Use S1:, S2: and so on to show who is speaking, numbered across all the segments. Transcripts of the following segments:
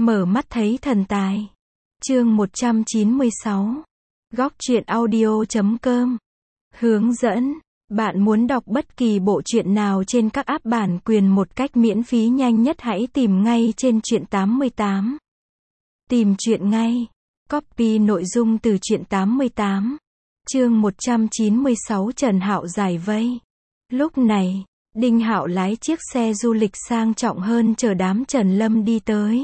S1: Mở mắt thấy thần tài. Chương 196. Góc truyện audio.com. Hướng dẫn. Bạn muốn đọc bất kỳ bộ truyện nào trên các app bản quyền một cách miễn phí nhanh nhất, hãy tìm ngay trên Truyện 88. Tìm truyện ngay. Copy nội dung từ Truyện 88. Chương 196. Trần Hạo giải vây. Lúc này, Đinh Hạo lái chiếc xe du lịch sang trọng hơn chờ đám Trần Lâm đi tới.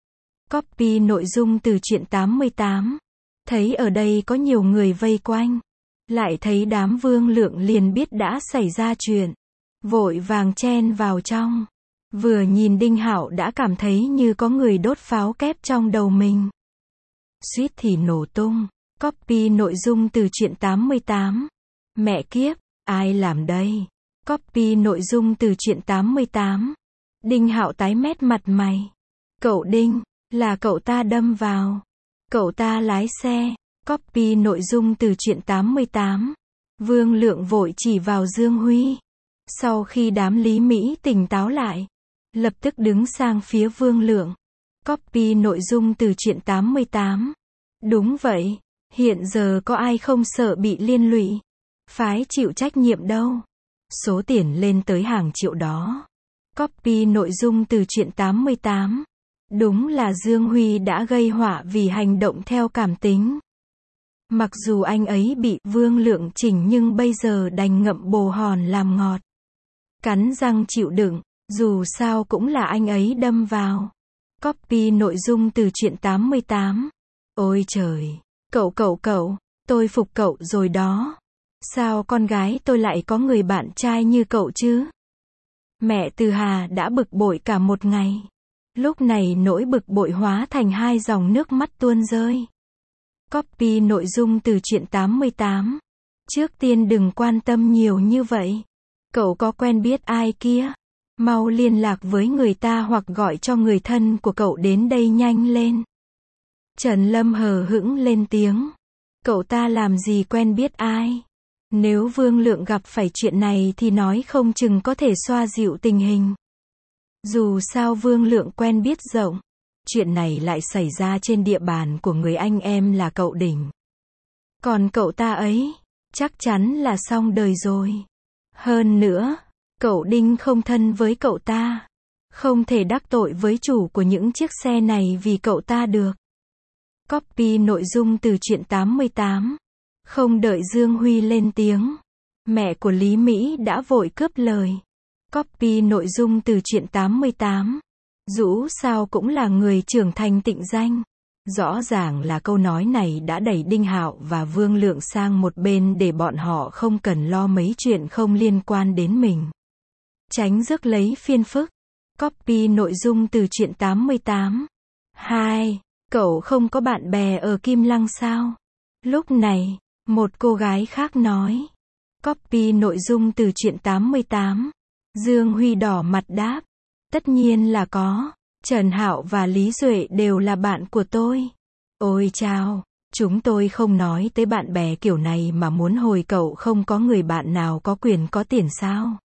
S1: Copy nội dung từ Truyện 88. Thấy ở đây có nhiều người vây quanh, lại thấy đám Vương Lượng liền biết đã xảy ra chuyện, vội vàng chen vào trong. Vừa nhìn Đinh Hạo đã cảm thấy như có người đốt pháo kép trong đầu mình. Suýt thì nổ tung. Copy nội dung từ Truyện 88. Mẹ kiếp, ai làm đây? Copy nội dung từ Truyện 88. Đinh Hạo tái mét mặt mày. Cậu Đinh, là cậu ta đâm vào. Cậu ta lái xe. Copy nội dung từ Truyện 88. Vương Lượng vội chỉ vào Dương Huy. Sau khi đám Lý Mỹ tỉnh táo lại, lập tức đứng sang phía Vương Lượng. Copy nội dung từ Truyện 88. Đúng vậy, hiện giờ có ai không sợ bị liên lụy, phái chịu trách nhiệm đâu. Số tiền lên tới hàng triệu đó. Copy nội dung từ Truyện 88. Đúng là Dương Huy đã gây họa vì hành động theo cảm tính. Mặc dù anh ấy bị Vương Lượng chỉnh nhưng bây giờ đành ngậm bồ hòn làm ngọt. Cắn răng chịu đựng, dù sao cũng là anh ấy đâm vào. Copy nội dung từ Truyện 88. Ôi trời, cậu, tôi phục cậu rồi đó. Sao con gái tôi lại có người bạn trai như cậu chứ? Mẹ Từ Hà đã bực bội cả một ngày. Lúc này nỗi bực bội hóa thành 2 dòng nước mắt tuôn rơi. Copy nội dung từ Truyện 88. Trước tiên đừng quan tâm nhiều như vậy. Cậu có quen biết ai kia? Mau liên lạc với người ta hoặc gọi cho người thân của cậu đến đây nhanh lên. Trần Lâm hờ hững lên tiếng. Cậu ta làm gì quen biết ai? Nếu Vương Lượng gặp phải chuyện này thì nói không chừng có thể xoa dịu tình hình. Dù sao Vương Lượng quen biết rộng. Chuyện này lại xảy ra trên địa bàn của người anh em là cậu Đỉnh. Còn cậu ta ấy, chắc chắn là xong đời rồi. Hơn nữa, cậu Đinh không thân với cậu ta. Không thể đắc tội với chủ của những chiếc xe này vì cậu ta được. Copy nội dung từ Truyện 88. Không đợi Dương Huy lên tiếng, mẹ của Lý Mỹ đã vội cướp lời. Copy nội dung từ Truyện 88. Dũ sao cũng là người trưởng thành tịnh danh. Rõ ràng là câu nói này đã đẩy Đinh Hạo và Vương Lượng sang một bên để bọn họ không cần lo mấy chuyện không liên quan đến mình. Tránh rước lấy phiền phức. Copy nội dung từ Truyện 88. 2. Cậu không có bạn bè ở Kim Lăng sao? Lúc này, một cô gái khác nói. Copy nội dung từ Truyện 88. Dương Huy đỏ mặt đáp. Tất nhiên là có. Trần Hạo và Lý Duệ đều là bạn của tôi. Ôi chao, chúng tôi không nói tới bạn bè kiểu này mà muốn hồi cậu không có người bạn nào có quyền có tiền sao?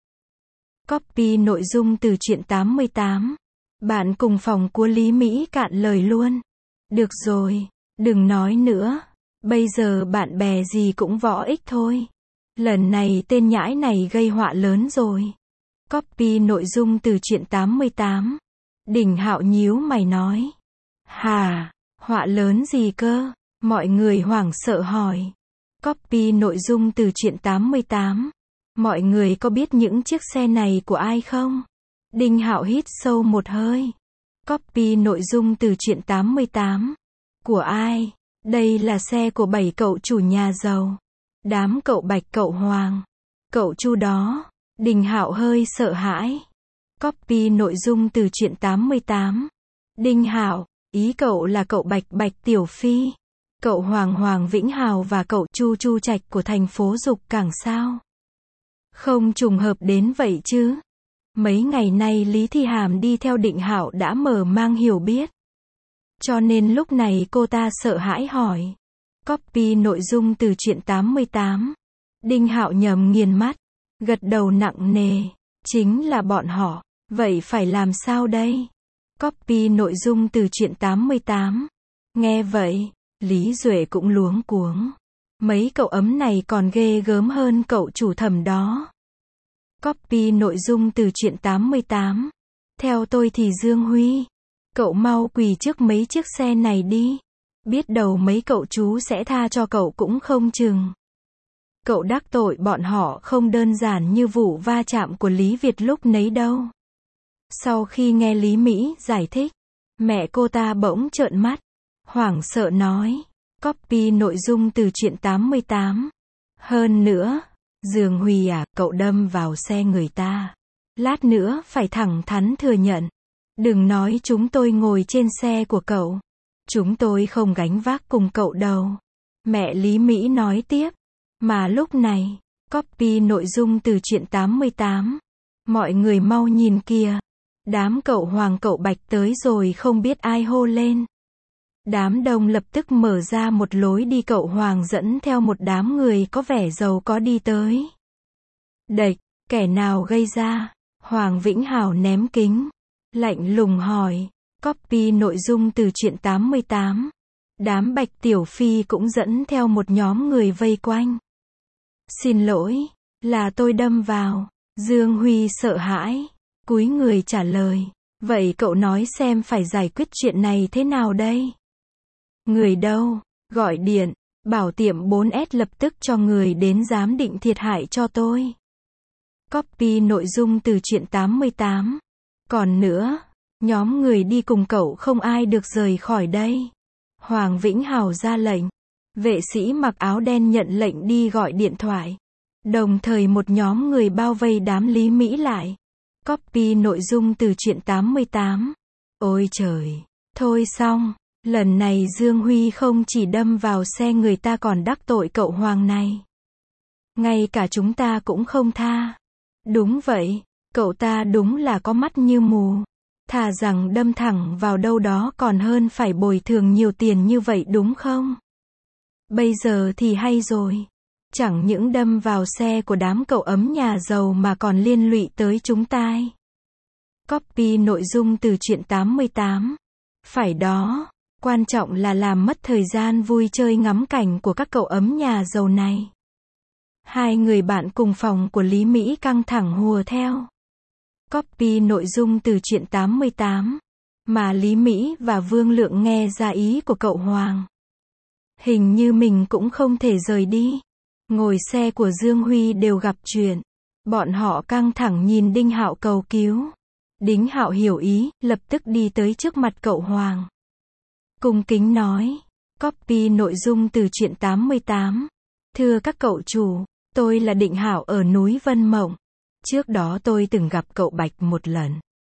S1: Copy nội dung từ Truyện 88. Bạn cùng phòng của Lý Mỹ cạn lời luôn. Được rồi, đừng nói nữa. Bây giờ bạn bè gì cũng võ ích thôi. Lần này tên nhãi này gây họa lớn rồi. Copy nội dung từ Truyện 88. Đinh Hạo nhíu mày nói. Hà, họa lớn gì cơ? Mọi người hoảng sợ hỏi. Copy nội dung từ Truyện 88. Mọi người có biết những chiếc xe này của ai không? Đinh Hạo hít sâu một hơi. Copy nội dung từ Truyện 88. Của ai? Đây là xe của 7 cậu chủ nhà giàu. Đám cậu Bạch cậu Hoàng, cậu Chu đó. Đinh Hạo hơi sợ hãi. Copy nội dung từ Truyện 88. Đinh Hạo, ý cậu là cậu Bạch Bạch Tiểu Phi, cậu Hoàng Hoàng Vĩnh Hào và cậu Chu Chu Trạch của thành phố Dục Cảng sao? Không trùng hợp đến vậy chứ? Mấy ngày nay Lý Thi Hàm đi theo Đinh Hạo đã mở mang hiểu biết. Cho nên lúc này cô ta sợ hãi hỏi. Copy nội dung từ Truyện 88. Đinh Hạo nhầm nghiền mắt, gật đầu nặng nề. Chính là bọn họ. Vậy phải làm sao đây? Copy nội dung từ truyện 88. Nghe vậy, Lý Duệ cũng luống cuống. Mấy cậu ấm này còn ghê gớm hơn cậu chủ thẩm đó. Copy nội dung từ truyện 88. Theo tôi thì Dương Huy, cậu mau quỳ trước mấy chiếc xe này đi. Biết đâu mấy cậu chú sẽ tha cho cậu cũng không chừng. Cậu đắc tội bọn họ không đơn giản như vụ va chạm của Lý Việt lúc nấy đâu. Sau khi nghe Lý Mỹ giải thích, mẹ cô ta bỗng trợn mắt, hoảng sợ nói. Copy nội dung từ truyện 88. Hơn nữa, Dương Huy à, cậu đâm vào xe người ta. Lát nữa phải thẳng thắn thừa nhận. Đừng nói chúng tôi ngồi trên xe của cậu. Chúng tôi không gánh vác cùng cậu đâu. Mẹ Lý Mỹ nói tiếp. Mà lúc này, copy nội dung từ truyện 88. Mọi người mau nhìn kìa. Đám cậu Hoàng cậu Bạch tới rồi không biết ai hô lên. Đám đông lập tức mở ra một lối đi, cậu Hoàng dẫn theo một đám người có vẻ giàu có đi tới. Đệch, kẻ nào gây ra? Hoàng Vĩnh Hảo ném kính, lạnh lùng hỏi. Copy nội dung từ truyện 88. Đám Bạch Tiểu Phi cũng dẫn theo một nhóm người vây quanh. Xin lỗi, là tôi đâm vào. Dương Huy sợ hãi, cúi người trả lời. Vậy cậu nói xem phải giải quyết chuyện này thế nào đây? Người đâu? Gọi điện, bảo tiệm 4S lập tức cho người đến giám định thiệt hại cho tôi. Copy nội dung từ truyện 88. Còn nữa, nhóm người đi cùng cậu không ai được rời khỏi đây. Hoàng Vĩnh Hảo ra lệnh. Vệ sĩ mặc áo đen nhận lệnh đi gọi điện thoại. Đồng thời một nhóm người bao vây đám Lý Mỹ lại. Copy nội dung từ truyện 88. Ôi trời, thôi xong. Lần này Dương Huy không chỉ đâm vào xe người ta còn đắc tội cậu Hoàng này. Ngay cả chúng ta cũng không tha. Đúng vậy, cậu ta đúng là có mắt như mù. Thà rằng đâm thẳng vào đâu đó còn hơn phải bồi thường nhiều tiền như vậy đúng không? Bây giờ thì hay rồi. Chẳng những đâm vào xe của đám cậu ấm nhà giàu mà còn liên lụy tới chúng ta. Copy nội dung từ truyện 88. Phải đó. Quan trọng là làm mất thời gian vui chơi ngắm cảnh của các cậu ấm nhà giàu này. Hai người bạn cùng phòng của Lý Mỹ căng thẳng hùa theo. Copy nội dung từ truyện 88. Mà Lý Mỹ và Vương Lượng nghe ra ý của cậu Hoàng. Hình như mình cũng không thể rời đi. Ngồi xe của Dương Huy đều gặp chuyện. Bọn họ căng thẳng nhìn Đinh Hạo cầu cứu. Đinh Hạo hiểu ý, lập tức đi tới trước mặt cậu Hoàng. Cung kính nói. Copy nội dung từ truyện 88. Thưa các cậu chủ, tôi là Định Hạo ở núi Vân Mộng. Trước đó tôi từng gặp cậu Bạch một lần.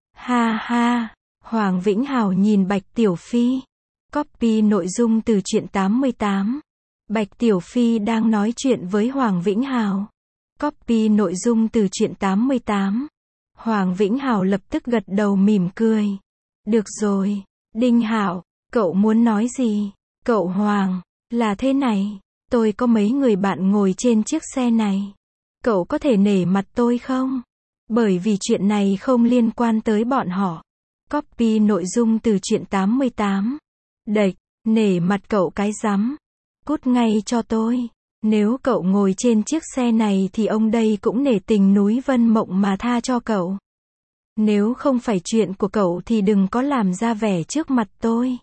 S1: Ha ha. Hoàng Vĩnh Hảo nhìn Bạch Tiểu Phi. Copy nội dung từ truyện 88. Bạch Tiểu Phi đang nói chuyện với Hoàng Vĩnh Hảo. Copy nội dung từ truyện 88. Hoàng Vĩnh Hảo lập tức gật đầu mỉm cười. Được rồi, Đinh Hạo, cậu muốn nói gì? Cậu Hoàng, là thế này, tôi có mấy người bạn ngồi trên chiếc xe này. Cậu có thể nể mặt tôi không? Bởi vì chuyện này không liên quan tới bọn họ. Copy nội dung từ truyện 88. Đệch, nể mặt cậu cái rắm. Cút ngay cho tôi. Nếu cậu ngồi trên chiếc xe này thì ông đây cũng nể tình núi Vân Mộng mà tha cho cậu. Nếu không phải chuyện của cậu thì đừng có làm ra vẻ trước mặt tôi.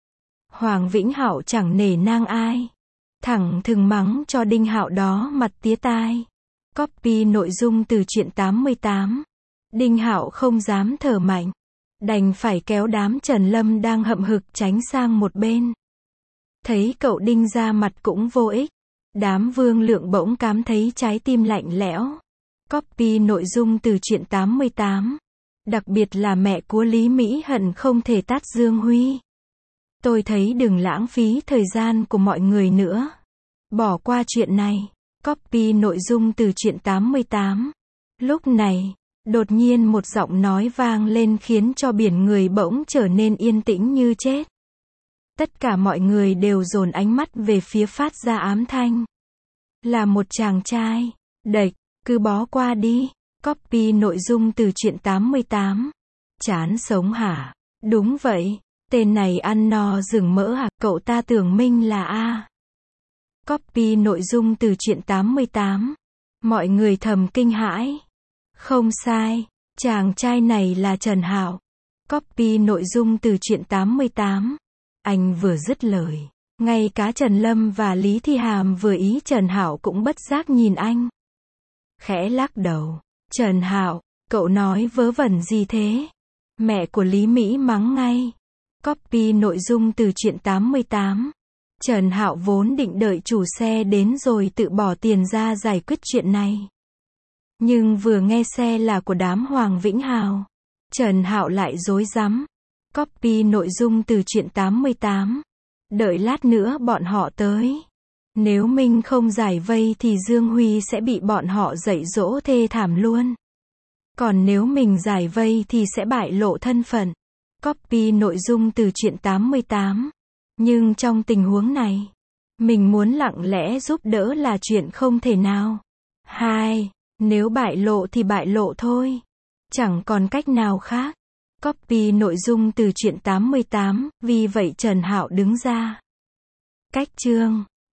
S1: Hoàng Vĩnh Hạo chẳng nể nang ai. Thẳng thừng mắng cho Đinh Hạo đó mặt tía tai. Copy nội dung từ truyện 88. Đinh Hạo không dám thở mạnh. Đành phải kéo đám Trần Lâm đang hậm hực tránh sang một bên. Thấy cậu Đinh ra mặt cũng vô ích. Đám Vương Lượng bỗng cảm thấy trái tim lạnh lẽo. Copy nội dung từ truyện 88. Đặc biệt là mẹ của Lý Mỹ hận không thể tát Dương Huy. Tôi thấy đừng lãng phí thời gian của mọi người nữa. Bỏ qua chuyện này. Copy nội dung từ truyện 88. Lúc này, đột nhiên một giọng nói vang lên khiến cho biển người bỗng trở nên yên tĩnh như chết. Tất cả mọi người đều dồn ánh mắt về phía phát ra ám thanh. Là một chàng trai. Đệch, cứ bó qua đi. Copy nội dung từ truyện 88. Chán sống hả? Đúng vậy, tên này ăn no rừng mỡ à, cậu ta tưởng mình là A. Copy nội dung từ truyện 88. Mọi người thầm kinh hãi. Không sai, chàng trai này là Trần Hạo. Copy nội dung từ truyện 88. Anh vừa dứt lời, ngay cả Trần Lâm và Lý Thi Hàm vừa ý Trần Hạo cũng bất giác nhìn anh. Khẽ lắc đầu. Trần Hạo, cậu nói vớ vẩn gì thế? Mẹ của Lý Mỹ mắng ngay. Copy nội dung từ truyện 88. Trần Hạo vốn định đợi chủ xe đến rồi tự bỏ tiền ra giải quyết chuyện này. Nhưng vừa nghe xe là của đám Hoàng Vĩnh Hào, Trần Hạo lại rối rắm. Copy nội dung từ truyện 88. Đợi lát nữa bọn họ tới. Nếu mình không giải vây thì Dương Huy sẽ bị bọn họ dạy dỗ thê thảm luôn. Còn nếu mình giải vây thì sẽ bại lộ thân phận. Copy nội dung từ truyện 88. Nhưng trong tình huống này, mình muốn lặng lẽ giúp đỡ là chuyện không thể nào. 2. Nếu bại lộ thì bại lộ thôi. Chẳng còn cách nào khác. Copy nội dung từ truyện 88, vì vậy Trần Hạo đứng ra. Cách chương.